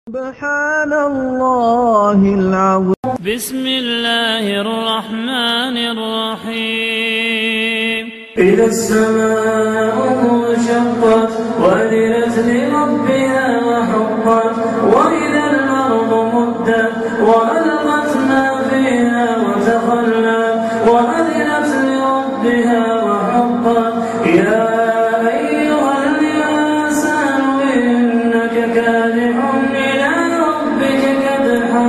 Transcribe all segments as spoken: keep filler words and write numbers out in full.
سبحان الله العظيم. بسم الله الرحمن الرحيم. إذا السماء انشقت وأذنت لربها وحقت وإذا الأرض مدت وألقت ما فيها وتخلت وأذنت لربها وحقت يا أيها الإنسان إنك كادح إلى ربك كدحا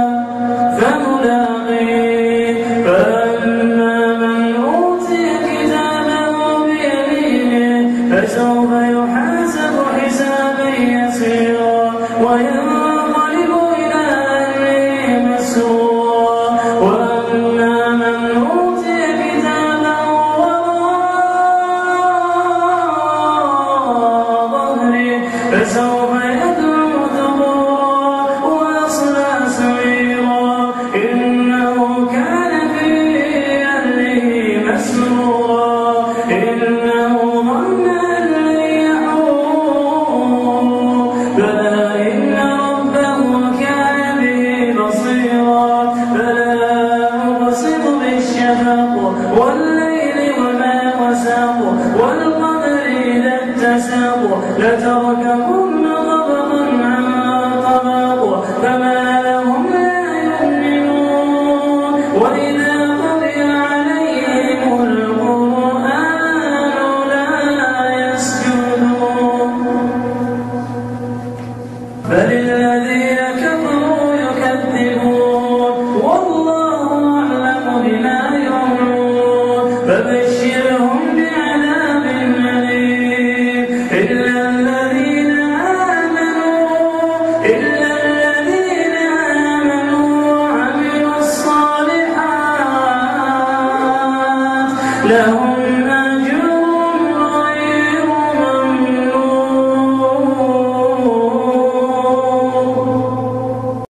فملاقيه فأما من أوتي كتابه بيمينه فسوف يحاسب حسابا يسيرا وينقلب إلى أهله مسرورا وأما من أوتي كتابه وراء ظهره فسوف يدعو ثبورا ويصلى سعيرا إنه كان في أهله مسرورا إنه ظن أن لن يحور بلى إن ربه كان به بصيرا فلا أقسم بالشفق والليل وما وسق والقمر إذا اتسق لتركبن طبقا عن طبق فما لهم لا يؤمنون وإذا قرئ عليهم القرآن لا يسجدون بل الذين كفروا يكذبون والله أعلم بما يوعون فبشرهم بعذاب أليم إلا الذين آمنوا إلا الذين آمنوا وعملوا الصالحات لهم